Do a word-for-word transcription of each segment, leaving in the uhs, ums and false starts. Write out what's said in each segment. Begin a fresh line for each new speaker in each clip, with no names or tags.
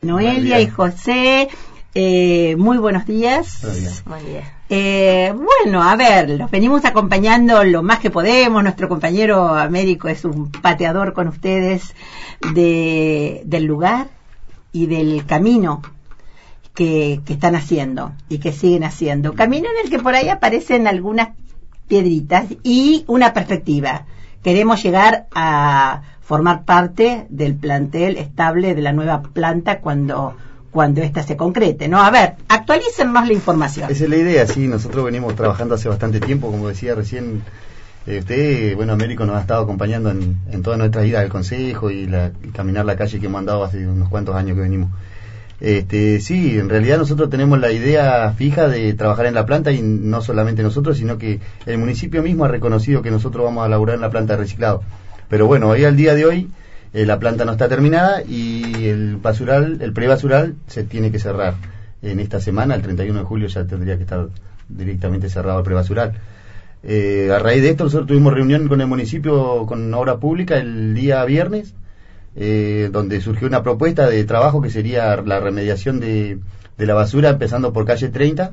Noelia y José, eh, muy buenos días.
Buenos días.
Buen día.
Eh, bueno, a ver, los venimos acompañando lo más que podemos. Nuestro compañero Américo es un pateador con ustedes de, del lugar y del camino que, que están haciendo y que siguen haciendo. Camino en el que por ahí aparecen algunas piedritas y una perspectiva. Queremos llegar a formar parte del plantel estable de la nueva planta cuando cuando ésta se concrete, ¿no? A ver, actualícennos la información.
Esa es la idea, sí, nosotros venimos trabajando hace bastante tiempo, como decía recién eh, usted, bueno, Américo nos ha estado acompañando en, en todas nuestras idas al consejo y, la, y caminar la calle que hemos andado hace unos cuantos años que venimos. Este, sí, en realidad nosotros tenemos la idea fija de trabajar en la planta y no solamente nosotros, sino que el municipio mismo ha reconocido que nosotros vamos a laburar en la planta de reciclado. Pero bueno, hoy al día de hoy eh, la planta no está terminada y el basural, el prebasural se tiene que cerrar en esta semana. El treinta y uno de julio ya tendría que estar directamente cerrado el prebasural. Eh, a raíz de esto nosotros tuvimos reunión con el municipio, con obra pública el día viernes, eh, donde surgió una propuesta de trabajo que sería la remediación de, de la basura empezando por calle treinta.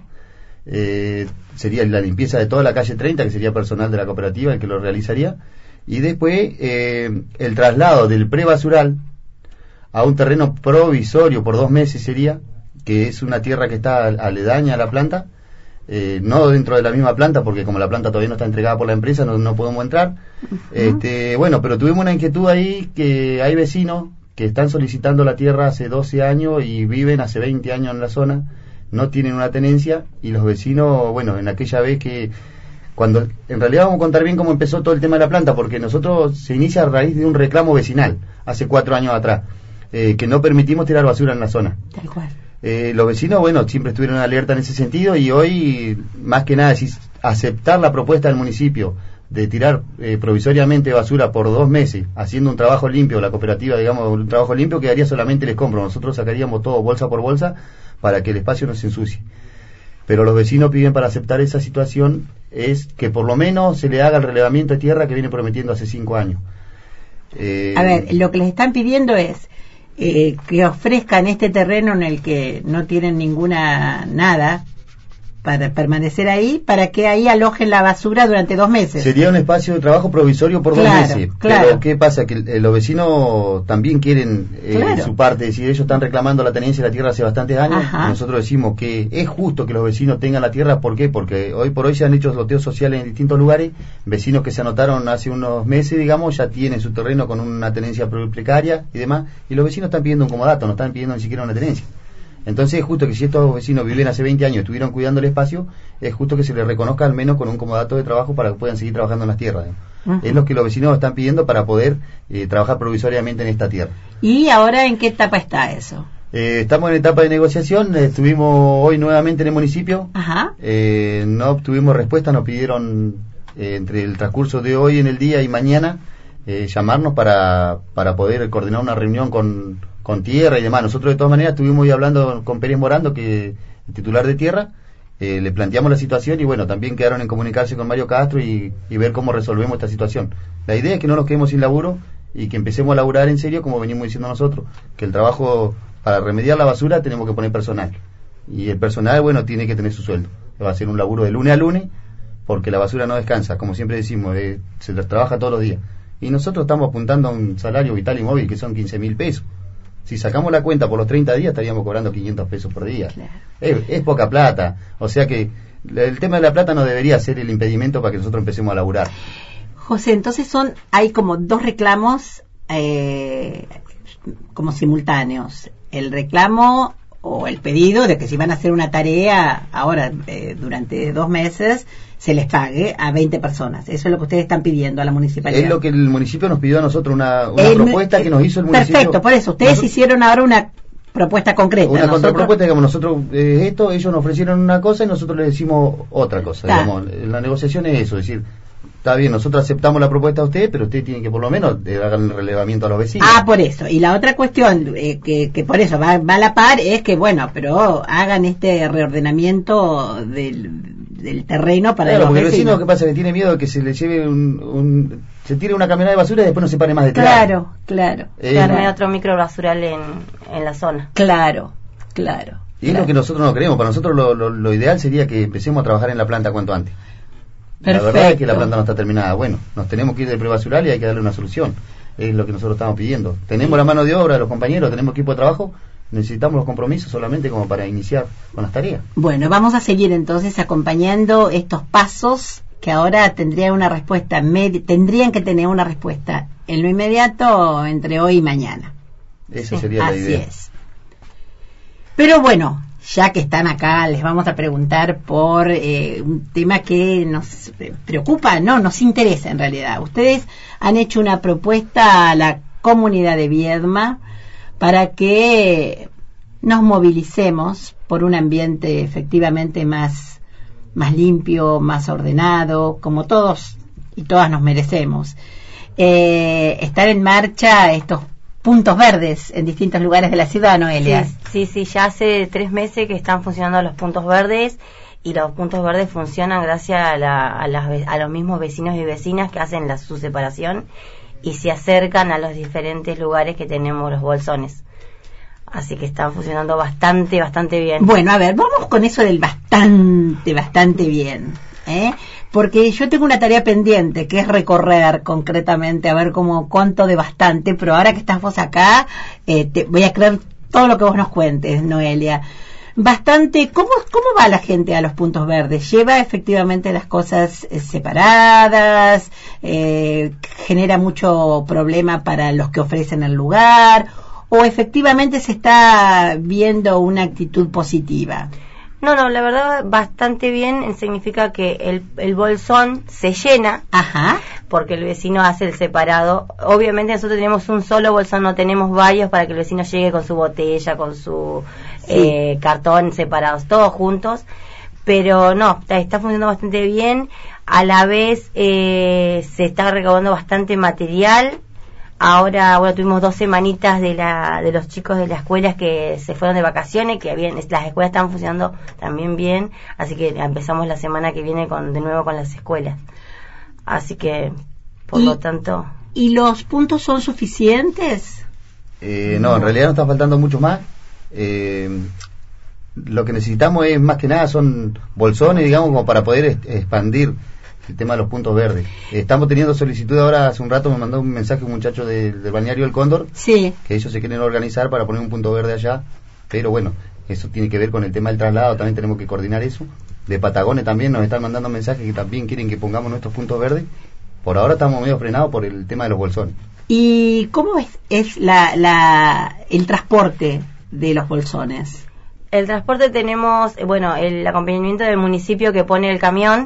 Eh, sería la limpieza de toda la calle treinta, que sería personal de la cooperativa el que lo realizaría. Y después eh, el traslado del prebasural a un terreno provisorio por dos meses sería, que es una tierra que está aledaña a la planta, eh, no dentro de la misma planta, porque como la planta todavía no está entregada por la empresa, no, no podemos entrar. Uh-huh. Este, bueno, pero tuvimos una inquietud ahí, que hay vecinos que están solicitando la tierra hace doce años y viven hace veinte años en la zona, no tienen una tenencia, y los vecinos, bueno, en aquella vez que cuando en realidad vamos a contar bien cómo empezó todo el tema de la planta, porque nosotros se inicia a raíz de un reclamo vecinal hace cuatro años atrás, eh, que no permitimos tirar basura en la zona.
Tal cual.
Eh, los vecinos, bueno, siempre estuvieron alerta en ese sentido, y hoy más que nada es aceptar la propuesta del municipio de tirar eh, provisoriamente basura por dos meses, haciendo un trabajo limpio, la cooperativa, digamos, un trabajo limpio, quedaría solamente el escombro. Nosotros sacaríamos todo bolsa por bolsa para que el espacio no se ensucie. Pero los vecinos piden, para aceptar esa situación, es que por lo menos se le haga el relevamiento de tierra que viene prometiendo hace cinco años. Eh,
a ver, lo que les están pidiendo es eh, que ofrezcan este terreno en el que no tienen ninguna nada para permanecer ahí, para que ahí alojen la basura durante dos meses.
Sería un espacio de trabajo provisorio por
claro,
dos meses.
Claro.
Pero ¿qué pasa? Que eh, los vecinos también quieren eh,
claro.
su parte. Si ellos están reclamando la tenencia de la tierra hace bastantes años, nosotros decimos que es justo que los vecinos tengan la tierra. ¿Por qué? Porque hoy por hoy se han hecho loteos sociales en distintos lugares. Vecinos que se anotaron hace unos meses, digamos, ya tienen su terreno con una tenencia precaria y demás. Y los vecinos están pidiendo un comodato, no están pidiendo ni siquiera una tenencia. Entonces es justo que si estos vecinos viven hace veinte años y estuvieron cuidando el espacio, es justo que se les reconozca al menos con un comodato de trabajo para que puedan seguir trabajando en las tierras. Uh-huh. Es lo que los vecinos están pidiendo para poder eh, trabajar provisoriamente en esta tierra.
¿Y ahora en qué etapa está eso?
Eh, estamos en etapa de negociación. Estuvimos hoy nuevamente en el municipio.
Ajá.
Eh, no obtuvimos respuesta, nos pidieron eh, entre el transcurso de hoy en el día y mañana eh, llamarnos para, para poder coordinar una reunión con... con tierra y demás. Nosotros de todas maneras estuvimos hoy hablando con Pérez Morando, que es el titular de tierra, eh, le planteamos la situación y bueno, también quedaron en comunicarse con Mario Castro y, y ver cómo resolvemos esta situación. La idea es que no nos quedemos sin laburo y que empecemos a laburar en serio, como venimos diciendo nosotros, que el trabajo para remediar la basura tenemos que poner personal, y el personal, bueno, tiene que tener su sueldo. Va a ser un laburo de lunes a lunes, porque la basura no descansa, como siempre decimos, eh, se trabaja todos los días, y nosotros estamos apuntando a un salario vital y móvil que son quince mil pesos. Si sacamos la cuenta por los treinta días, estaríamos cobrando quinientos pesos por día. Claro. Es, es poca plata. O sea que el tema de la plata no debería ser el impedimento para que nosotros empecemos a laburar.
José, entonces son hay como dos reclamos eh, como simultáneos. El reclamo o el pedido de que si van a hacer una tarea ahora eh, durante dos meses se les pague a veinte personas. Eso es lo que ustedes están pidiendo a la municipalidad.
Es lo que el municipio nos pidió a nosotros, una, una
el,
propuesta que nos hizo el municipio.
Perfecto, por eso. Ustedes nosotros, hicieron ahora una propuesta concreta.
Una
nosotros,
contrapropuesta, digamos, nosotros eh, esto, ellos nos ofrecieron una cosa y nosotros les decimos otra cosa. Digamos, la negociación es eso, es decir, está bien, nosotros aceptamos la propuesta de ustedes, pero ustedes tienen que por lo menos eh, hagan el relevamiento a los vecinos.
Ah, por eso. Y la otra cuestión, eh, que, que por eso va, va a la par, es que, bueno, pero hagan este reordenamiento del, del terreno para
claro,
los
porque el
vecinos.
vecino, ¿qué pasa? Que tiene miedo de que se le lleve un, un se tire una camioneta de basura y después no se pare más de tirar.
Claro, claro.
Eh,
Claro, no hay otro microbasural en, en la zona.
Claro, claro.
Y es
claro.
lo que nosotros no queremos. Para nosotros lo, lo, lo ideal sería que empecemos a trabajar en la planta cuanto antes.
Perfecto.
La verdad es que la planta no está terminada. Bueno, nos tenemos que ir del prebasural y hay que darle una solución. Es lo que nosotros estamos pidiendo. Tenemos la mano de obra, los compañeros, tenemos equipo de trabajo, necesitamos los compromisos solamente como para iniciar con las tareas.
Bueno, vamos a seguir entonces acompañando estos pasos que ahora tendrían una respuesta, med- tendrían que tener una respuesta en lo inmediato entre hoy y mañana.
Esa
Sí,
sería la
así
idea.
es. Pero bueno, ya que están acá, les vamos a preguntar por eh, un tema que nos preocupa, no, nos interesa en realidad. Ustedes han hecho una propuesta a la comunidad de Viedma para que nos movilicemos por un ambiente efectivamente más, más limpio, más ordenado, como todos y todas nos merecemos. Eh, estar en marcha estos puntos verdes en distintos lugares de la ciudad, Noelia.
Sí, sí, sí, ya hace tres meses que están funcionando los puntos verdes y los puntos verdes funcionan gracias a, la, a, las, a los mismos vecinos y vecinas que hacen la, su separación y se acercan a los diferentes lugares que tenemos los bolsones. Así que están funcionando bastante, bastante bien.
Bueno, a ver, vamos con eso del bastante, bastante bien, ¿eh? Porque yo tengo una tarea pendiente, que es recorrer concretamente, a ver cómo cuánto de bastante, pero ahora que estás vos acá, eh, te voy a creer todo lo que vos nos cuentes, Noelia. Bastante, ¿cómo, cómo va la gente a los puntos verdes? ¿Lleva efectivamente las cosas eh, separadas? Eh, ¿Genera mucho problema para los que ofrecen el lugar? ¿O efectivamente se está viendo una actitud positiva?
No, no, la verdad bastante bien, significa que el, el bolsón se llena.
Ajá.
Porque el vecino hace el separado. Obviamente nosotros tenemos un solo bolsón, no tenemos varios para que el vecino llegue con su botella, con su
sí.
eh, cartón separados, todos juntos. Pero no, está, está funcionando bastante bien. A la vez eh, se está recaudando bastante material. Ahora, bueno, tuvimos dos semanitas de la de los chicos de las escuelas que se fueron de vacaciones, que habían, las escuelas están funcionando también bien, así que empezamos la semana que viene con de nuevo con las escuelas. Así que, por
y,
lo tanto...
¿Y los puntos son suficientes?
Eh, no, en realidad nos está faltando mucho más. Eh, lo que necesitamos es, más que nada, son bolsones, digamos, como para poder est- expandir el tema de los puntos verdes. Eh, estamos teniendo solicitud ahora, hace un rato me mandó un mensaje un muchacho de, del balneario El Cóndor,
sí.
que ellos se quieren organizar para poner un punto verde allá, pero bueno, eso tiene que ver con el tema del traslado, también tenemos que coordinar eso. De Patagones también nos están mandando mensajes que también quieren que pongamos nuestros puntos verdes. Por ahora estamos medio frenados por el tema de los bolsones.
¿Y cómo es, es la, la, el transporte de los bolsones?
El transporte tenemos, bueno, el acompañamiento del municipio que pone el camión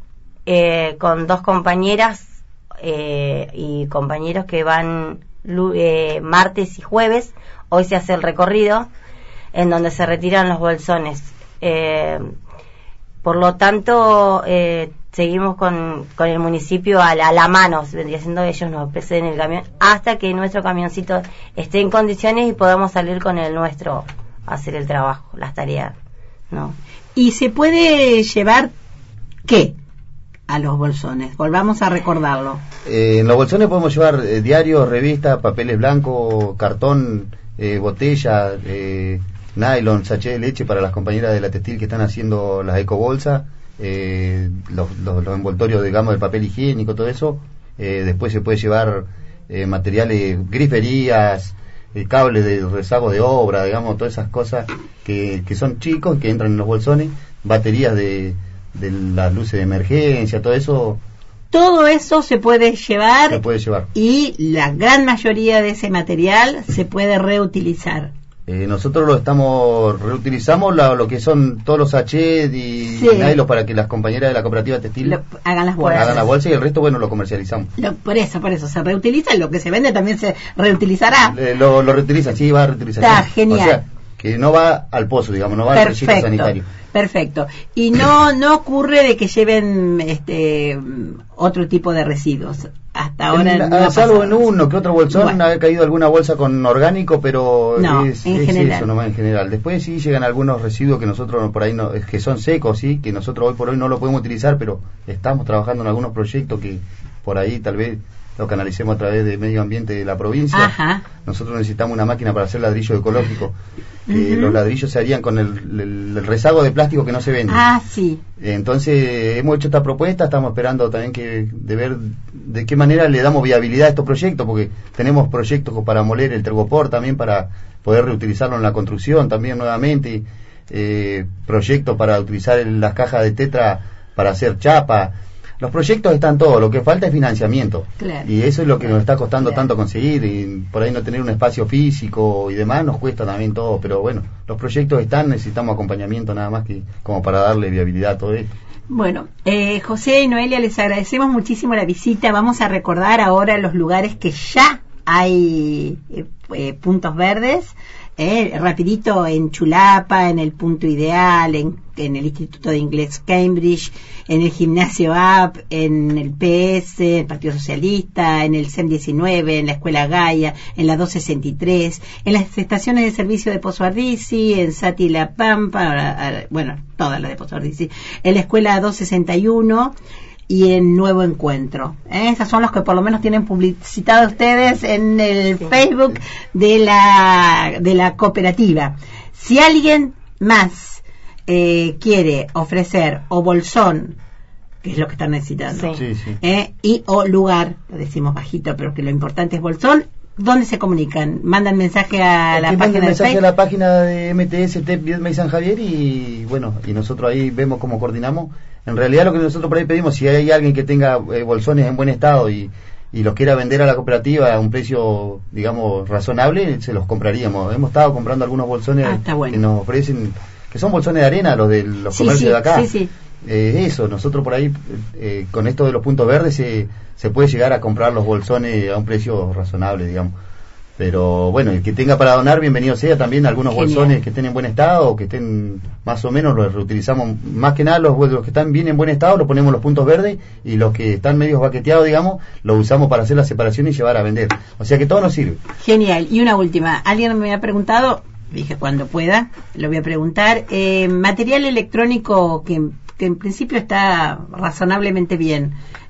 eh, con dos compañeras eh, y compañeros que van eh, martes y jueves. Hoy se hace el recorrido en donde se retiran los bolsones. Eh, por lo tanto, eh, seguimos con, con el municipio a la, a la mano, vendría siendo ellos nos preceden el camión hasta que nuestro camioncito esté en condiciones y podamos salir con el nuestro a hacer el trabajo, las tareas, ¿no?
¿Y se puede llevar qué a los bolsones? Volvamos a recordarlo.
Eh, en los bolsones podemos llevar eh, diarios, revistas, papeles blancos, cartón, eh, botella, eh, nylon, sachet de leche para las compañeras de la textil que están haciendo las ecobolsas, eh, los, los, los envoltorios, digamos, del papel higiénico, todo eso. Eh, después se puede llevar eh, materiales, griferías, eh, cables de rezago de obra, digamos, todas esas cosas que, que son chicos, que entran en los bolsones, baterías de, de las luces de emergencia, todo eso.
Todo eso se puede llevar,
se puede llevar.
Y la gran mayoría de ese material se puede reutilizar.
Eh, nosotros lo estamos reutilizamos la, lo que son todos los sachets y
sí.
nylon para que las compañeras de la cooperativa textil
lo, hagan las bolsas.
hagan las bolsas y el resto, bueno, lo comercializamos.
Lo, por eso, por eso se reutiliza, lo que se vende también se reutilizará.
Le, lo, lo reutilizan, sí, va a reutilizar.
Está genial.
O sea, que no va al pozo, digamos, no va al residuo sanitario.
Perfecto. Y no no ocurre de que lleven este otro tipo de residuos. Hasta ahora
en,
no
salvo en uno que otro bolsón, bueno. ha caído alguna bolsa con orgánico, pero
no,
es,
en
es
general.
eso nomás en general. Después sí llegan algunos residuos que nosotros por ahí no, que son secos, sí, que nosotros hoy por hoy no lo podemos utilizar, pero estamos trabajando en algunos proyectos que por ahí tal vez lo canalicemos a través de medio ambiente de la provincia.
Ajá.
Nosotros necesitamos una máquina para hacer ladrillo ecológico.
Uh-huh.
Eh, los ladrillos se harían con el, el, el rezago de plástico que no se vende.
Ah, sí.
Entonces hemos hecho esta propuesta, estamos esperando también que de ver de qué manera le damos viabilidad a estos proyectos, porque tenemos proyectos para moler el tergopor también, para poder reutilizarlo en la construcción también nuevamente, eh, proyectos para utilizar las cajas de tetra para hacer chapa. Los proyectos están todos, lo que falta es financiamiento.
Claro.
Y eso es lo que nos está costando
Claro.
tanto conseguir, y por ahí no tener un espacio físico y demás nos cuesta también todo, pero bueno, los proyectos están, necesitamos acompañamiento nada más que como para darle viabilidad a todo esto.
Bueno, eh, José y Noelia, les agradecemos muchísimo la visita. Vamos a recordar ahora los lugares que ya hay eh, eh, puntos verdes. Eh, rapidito, en Chulapa, en el Punto Ideal, en, en el Instituto de Inglés Cambridge, en el Gimnasio A P, en el P S, el Partido Socialista, en el C E M diecinueve, en la Escuela Gaia, en la doscientos sesenta y tres, en las estaciones de servicio de Pozo Ardisi, en Sati La Pampa, bueno, todas las de Pozo Ardisi, en la Escuela doscientos sesenta y uno y en Nuevo Encuentro. ¿Eh? Esas son los que por lo menos tienen publicitado ustedes en el sí. Facebook de la de la cooperativa. Si alguien más eh, quiere ofrecer o bolsón, que es lo que están necesitando,
sí. Sí, sí.
¿eh? y o lugar, lo decimos bajito, pero que lo importante es bolsón, ¿dónde se comunican? ¿Mandan mensaje a la página de
mensaje
Facebook?
a la página de M T S, T E P, Viedma y San Javier, y bueno, y nosotros ahí vemos cómo coordinamos. En realidad lo que nosotros por ahí pedimos, si hay alguien que tenga eh, bolsones en buen estado y, y los quiera vender a la cooperativa a un precio, digamos, razonable, se los compraríamos. Hemos estado comprando algunos bolsones
ah, bueno.
que nos ofrecen, que son bolsones de arena, los de los
sí,
comercios
sí,
de acá.
Sí, sí.
Eh, eso, nosotros por ahí, eh, con esto de los puntos verdes, se, se puede llegar a comprar los bolsones a un precio razonable, digamos. Pero bueno, el que tenga para donar, bienvenido sea. También algunos Genial. bolsones que estén en buen estado o que estén más o menos, los reutilizamos. Más que nada los, los que están bien en buen estado los ponemos los puntos verdes, y los que están medios baqueteados, digamos, los usamos para hacer la separación y llevar a vender. O sea que todo nos sirve.
Genial. Y una última, alguien me ha preguntado, dije cuando pueda, lo voy a preguntar, eh, material electrónico que que en principio está razonablemente bien.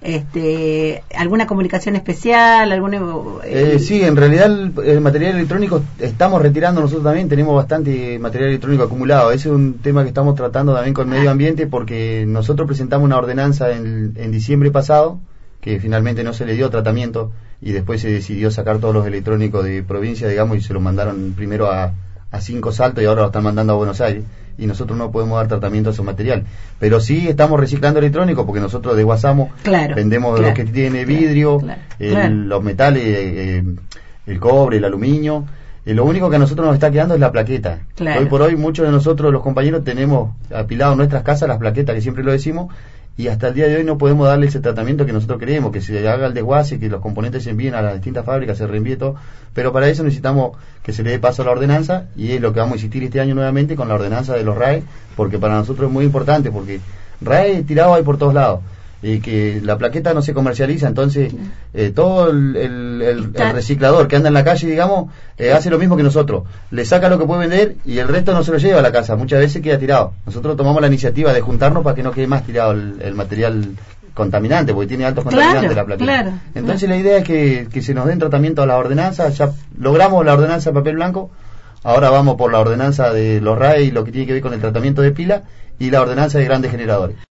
Este, ¿alguna comunicación especial? ¿Alguna,
eh, eh, sí, en realidad el, el material electrónico estamos retirando nosotros también, tenemos bastante material electrónico acumulado. Ese es un tema que estamos tratando también con medio ambiente, porque nosotros presentamos una ordenanza en, en diciembre pasado, que finalmente no se le dio tratamiento, y después se decidió sacar todos los electrónicos de provincia, digamos, y se los mandaron primero a, a Cinco Saltos y ahora lo están mandando a Buenos Aires, y nosotros no podemos dar tratamiento a esos materiales. Pero sí estamos reciclando electrónico, porque nosotros desguazamos,
claro,
vendemos
claro,
lo que tiene vidrio,
claro,
el,
claro.
los metales, eh, el cobre, el aluminio. Eh, lo único que a nosotros nos está quedando es la plaqueta.
Claro.
Hoy por hoy muchos de nosotros, los compañeros, tenemos apilado en nuestras casas las plaquetas, que siempre lo decimos, y hasta el día de hoy no podemos darle ese tratamiento que nosotros queremos, que se haga el desguace, que los componentes se envíen a las distintas fábricas, se reenvíe todo, pero para eso necesitamos que se le dé paso a la ordenanza, y es lo que vamos a insistir este año nuevamente con la ordenanza de los R A E, porque para nosotros es muy importante, porque R A E tirado hay por todos lados, y que la plaqueta no se comercializa, entonces eh, todo el, el, el, el reciclador que anda en la calle, digamos, eh, hace lo mismo que nosotros, le saca lo que puede vender y el resto no se lo lleva a la casa, muchas veces queda tirado. Nosotros tomamos la iniciativa de juntarnos para que no quede más tirado el, el material contaminante, porque tiene altos contaminantes
claro,
la plaqueta.
Claro,
entonces
claro.
la idea es que, que se nos den tratamiento a la ordenanza. Ya logramos la ordenanza de papel blanco, ahora vamos por la ordenanza de los R A E y lo que tiene que ver con el tratamiento de pila, y la ordenanza de grandes generadores.